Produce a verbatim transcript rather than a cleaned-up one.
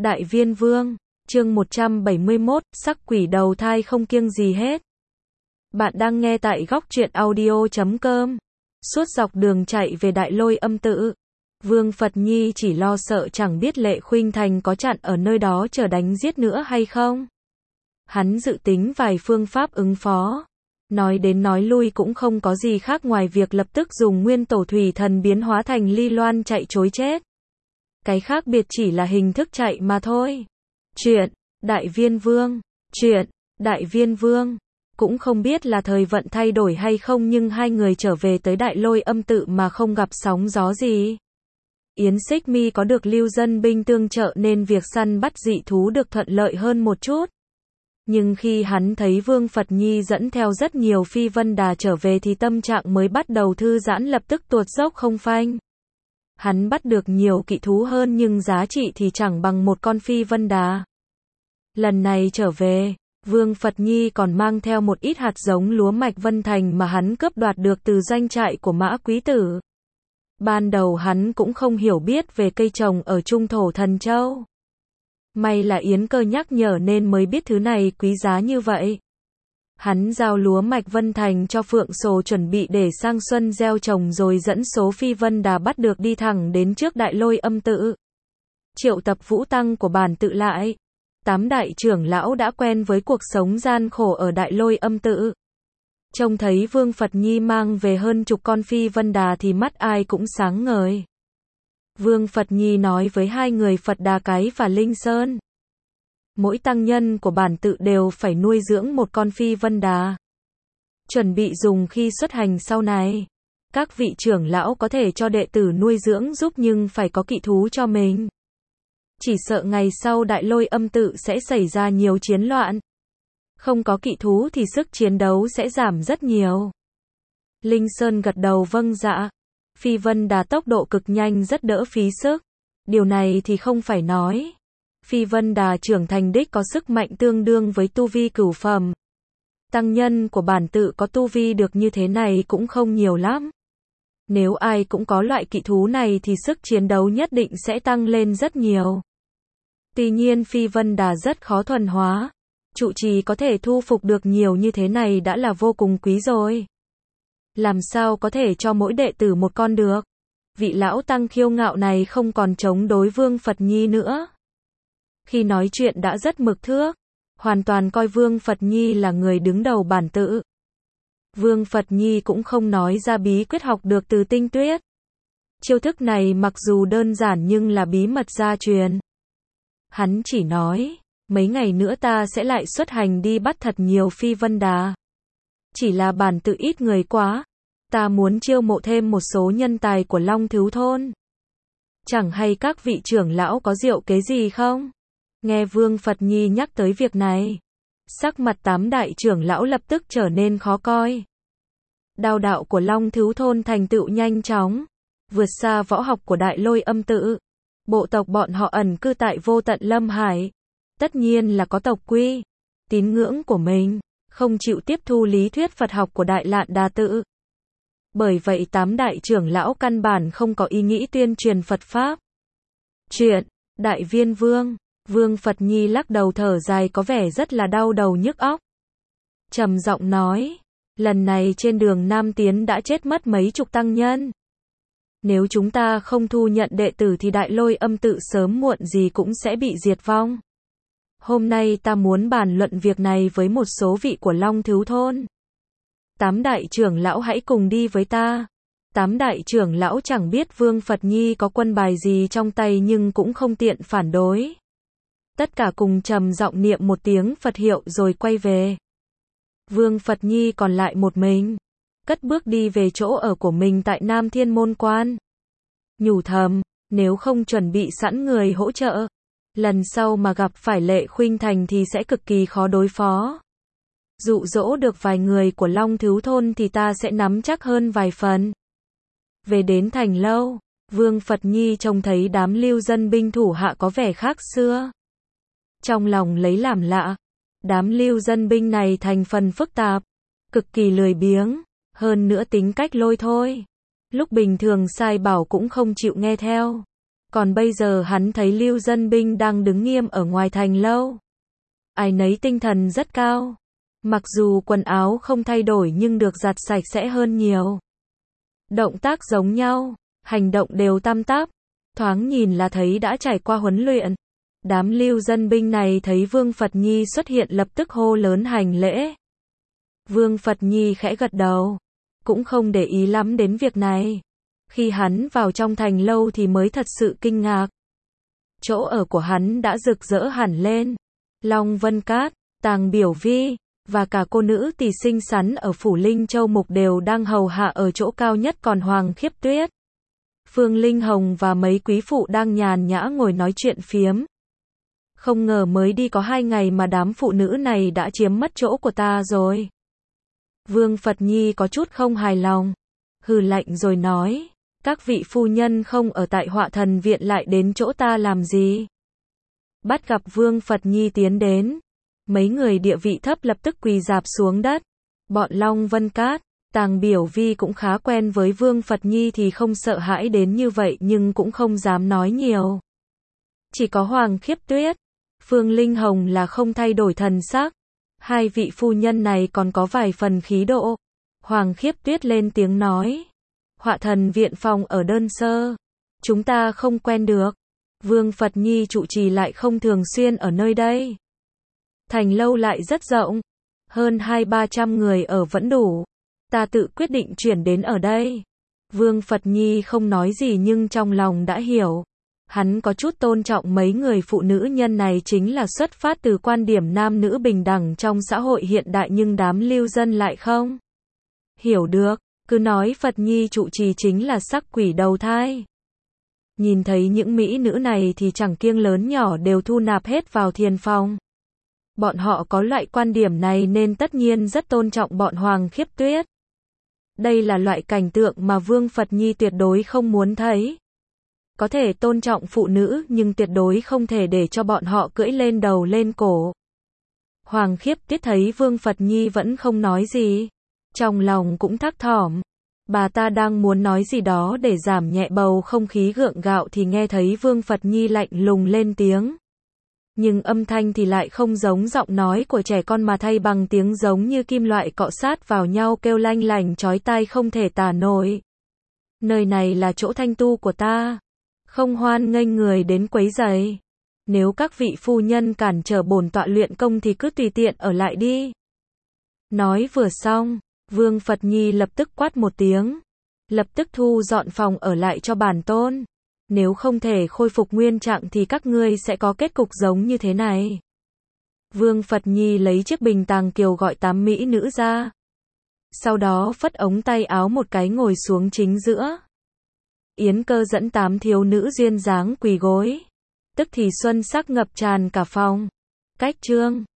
Đại Viên Vương, chương một trăm bảy mươi mốt, sắc quỷ đầu thai không kiêng gì hết. Bạn đang nghe tại góc truyện audio chấm com. Suốt dọc đường chạy về Đại Lôi Âm Tự, Vương Phật Nhi chỉ lo sợ chẳng biết Lệ Khuynh Thành có chặn ở nơi đó chờ đánh giết nữa hay không. Hắn dự tính vài phương pháp ứng phó. Nói đến nói lui cũng không có gì khác ngoài việc lập tức dùng nguyên tổ thủy thần biến hóa thành ly loan chạy trối chết. Cái khác biệt chỉ là hình thức chạy mà thôi. Chuyện, Đại Viên Vương, chuyện, Đại Viên Vương. Cũng không biết là thời vận thay đổi hay không nhưng hai người trở về tới Đại Lôi Âm Tự mà không gặp sóng gió gì. Yến Xích Mi có được lưu dân binh tương trợ nên việc săn bắt dị thú được thuận lợi hơn một chút. Nhưng khi hắn thấy Vương Phật Nhi dẫn theo rất nhiều phi vân đà trở về thì tâm trạng mới bắt đầu thư giãn lập tức tuột dốc không phanh. Hắn bắt được nhiều kỵ thú hơn nhưng giá trị thì chẳng bằng một con phi vân đà. Lần này trở về, Vương Phật Nhi còn mang theo một ít hạt giống lúa mạch Vân Thành mà hắn cướp đoạt được từ doanh trại của Mã Quý Tử. Ban đầu hắn cũng không hiểu biết về cây trồng ở Trung Thổ Thần Châu. May là Yến Cơ nhắc nhở nên mới biết thứ này quý giá như vậy. Hắn giao lúa mạch Vân Thành cho Phượng Sồ chuẩn bị để sang xuân gieo trồng rồi dẫn số phi vân đà bắt được đi thẳng đến trước Đại Lôi Âm Tự. Triệu tập vũ tăng của bản tự lại. Tám đại trưởng lão đã quen với cuộc sống gian khổ ở Đại Lôi Âm Tự. Trông thấy Vương Phật Nhi mang về hơn chục con phi vân đà thì mắt ai cũng sáng ngời. Vương Phật Nhi nói với hai người Phật Đà Cái và Linh Sơn. Mỗi tăng nhân của bản tự đều phải nuôi dưỡng một con phi vân đà. Chuẩn bị dùng khi xuất hành sau này. Các vị trưởng lão có thể cho đệ tử nuôi dưỡng giúp nhưng phải có kỵ thú cho mình. Chỉ sợ ngày sau Đại Lôi Âm Tự sẽ xảy ra nhiều chiến loạn. Không có kỵ thú thì sức chiến đấu sẽ giảm rất nhiều. Linh Sơn gật đầu vâng dạ. Phi vân đà tốc độ cực nhanh rất đỡ phí sức. Điều này thì không phải nói. Phi vân đà trưởng thành đích có sức mạnh tương đương với tu vi cửu phẩm. Tăng nhân của bản tự có tu vi được như thế này cũng không nhiều lắm. Nếu ai cũng có loại kỵ thú này thì sức chiến đấu nhất định sẽ tăng lên rất nhiều. Tuy nhiên phi vân đà rất khó thuần hóa. Trụ trì có thể thu phục được nhiều như thế này đã là vô cùng quý rồi. Làm sao có thể cho mỗi đệ tử một con được. Vị lão tăng kiêu ngạo này không còn chống đối Vương Phật Nhi nữa. Khi nói chuyện đã rất mực thước. Hoàn toàn coi Vương Phật Nhi là người đứng đầu bản tự. Vương Phật Nhi cũng không nói ra bí quyết học được từ Tinh Tuyết. Chiêu thức này mặc dù đơn giản nhưng là bí mật gia truyền. Hắn chỉ nói, mấy ngày nữa ta sẽ lại xuất hành đi bắt thật nhiều phi vân đà. Chỉ là bản tự ít người quá. Ta muốn chiêu mộ thêm một số nhân tài của Long Thiếu Thôn. Chẳng hay các vị trưởng lão có diệu kế gì không? Nghe Vương Phật Nhi nhắc tới việc này. Sắc mặt tám đại trưởng lão lập tức trở nên khó coi. Đao đạo của Long Thiếu Thôn thành tựu nhanh chóng. Vượt xa võ học của Đại Lôi Âm Tự. Bộ tộc bọn họ ẩn cư tại vô tận Lâm Hải. Tất nhiên là có tộc quy. Tín ngưỡng của mình. Không chịu tiếp thu lý thuyết Phật học của Đại Lạn Đà Tự. Bởi vậy tám đại trưởng lão căn bản không có ý nghĩ tuyên truyền Phật Pháp. Chuyện, Đại Viên Vương, Vương Phật Nhi lắc đầu thở dài có vẻ rất là đau đầu nhức óc. Trầm giọng nói, lần này trên đường Nam Tiến đã chết mất mấy chục tăng nhân. Nếu chúng ta không thu nhận đệ tử thì Đại Lôi Âm Tự sớm muộn gì cũng sẽ bị diệt vong. Hôm nay ta muốn bàn luận việc này với một số vị của Long Thiếu Thôn. Tám đại trưởng lão hãy cùng đi với ta. Tám đại trưởng lão chẳng biết Vương Phật Nhi có quân bài gì trong tay nhưng cũng không tiện phản đối. Tất cả cùng trầm giọng niệm một tiếng Phật hiệu rồi quay về. Vương Phật Nhi còn lại một mình. Cất bước đi về chỗ ở của mình tại Nam Thiên Môn Quan. Nhủ thầm, nếu không chuẩn bị sẵn người hỗ trợ. Lần sau mà gặp phải Lệ Khuynh Thành thì sẽ cực kỳ khó đối phó. Dụ dỗ được vài người của Long Thiếu Thôn thì ta sẽ nắm chắc hơn vài phần. Về đến thành lâu, Vương Phật Nhi trông thấy đám lưu dân binh thủ hạ có vẻ khác xưa. Trong lòng lấy làm lạ, đám lưu dân binh này thành phần phức tạp, cực kỳ lười biếng, hơn nữa tính cách lôi thôi. Lúc bình thường sai bảo cũng không chịu nghe theo. Còn bây giờ hắn thấy Lưu Dân Binh đang đứng nghiêm ở ngoài thành lâu. Ai nấy tinh thần rất cao. Mặc dù quần áo không thay đổi nhưng được giặt sạch sẽ hơn nhiều. Động tác giống nhau, hành động đều tăm tắp, thoáng nhìn là thấy đã trải qua huấn luyện. Đám Lưu Dân Binh này thấy Vương Phật Nhi xuất hiện lập tức hô lớn hành lễ. Vương Phật Nhi khẽ gật đầu, cũng không để ý lắm đến việc này. Khi hắn vào trong thành lâu thì mới thật sự kinh ngạc. Chỗ ở của hắn đã rực rỡ hẳn lên. Long Vân Cát, Tàng Biểu Vi, và cả cô nữ tỳ xinh xắn ở Phủ Linh Châu Mục đều đang hầu hạ ở chỗ cao nhất, còn Hoàng Khiếp Tuyết, Phương Linh Hồng và mấy quý phụ đang nhàn nhã ngồi nói chuyện phiếm. Không ngờ mới đi có hai ngày mà đám phụ nữ này đã chiếm mất chỗ của ta rồi. Vương Phật Nhi có chút không hài lòng, hừ lạnh rồi nói, các vị phu nhân không ở tại Họa Thần Viện lại đến chỗ ta làm gì? Bắt gặp Vương Phật Nhi tiến đến, mấy người địa vị thấp lập tức quỳ rạp xuống đất. Bọn Long Vân Cát, Tàng Biểu Vi cũng khá quen với Vương Phật Nhi thì không sợ hãi đến như vậy nhưng cũng không dám nói nhiều. Chỉ có Hoàng Khiếp Tuyết, Phương Linh Hồng là không thay đổi thần sắc. Hai vị phu nhân này còn có vài phần khí độ. Hoàng Khiếp Tuyết lên tiếng nói, Họa Thần Viện phòng ở đơn sơ, chúng ta không quen được. Vương Phật Nhi trụ trì lại không thường xuyên ở nơi đây. Thành lâu lại rất rộng, hơn hai ba trăm người ở vẫn đủ. Ta tự quyết định chuyển đến ở đây. Vương Phật Nhi không nói gì nhưng trong lòng đã hiểu. Hắn có chút tôn trọng mấy người phụ nữ nhân này chính là xuất phát từ quan điểm nam nữ bình đẳng trong xã hội hiện đại, nhưng đám lưu dân lại không hiểu được, cứ nói Phật Nhi trụ trì chính là sắc quỷ đầu thai. Nhìn thấy những mỹ nữ này thì chẳng kiêng lớn nhỏ đều thu nạp hết vào thiền phòng. Bọn họ có loại quan điểm này nên tất nhiên rất tôn trọng bọn Hoàng Khiếp Tuyết. Đây là loại cảnh tượng mà Vương Phật Nhi tuyệt đối không muốn thấy. Có thể tôn trọng phụ nữ nhưng tuyệt đối không thể để cho bọn họ cưỡi lên đầu lên cổ. Hoàng Khiếp Tuyết thấy Vương Phật Nhi vẫn không nói gì, trong lòng cũng thắc thỏm. Bà ta đang muốn nói gì đó để giảm nhẹ bầu không khí gượng gạo thì nghe thấy Vương Phật Nhi lạnh lùng lên tiếng. Nhưng âm thanh thì lại không giống giọng nói của trẻ con mà thay bằng tiếng giống như kim loại cọ sát vào nhau kêu lanh lành chói tai không thể tả nổi. Nơi này là chỗ thanh tu của ta, không hoan nghênh người đến quấy rầy. Nếu các vị phu nhân cản trở bổn tọa luyện công thì cứ tùy tiện ở lại đi. Nói vừa xong, Vương Phật Nhi lập tức quát một tiếng, lập tức thu dọn phòng ở lại cho bản tôn. Nếu không thể khôi phục nguyên trạng thì các ngươi sẽ có kết cục giống như thế này. Vương Phật Nhi lấy chiếc bình tàng kiều gọi tám mỹ nữ ra. Sau đó phất ống tay áo một cái ngồi xuống chính giữa. Yến Cơ dẫn tám thiếu nữ duyên dáng quỳ gối. Tức thì xuân sắc ngập tràn cả phòng. Cách chương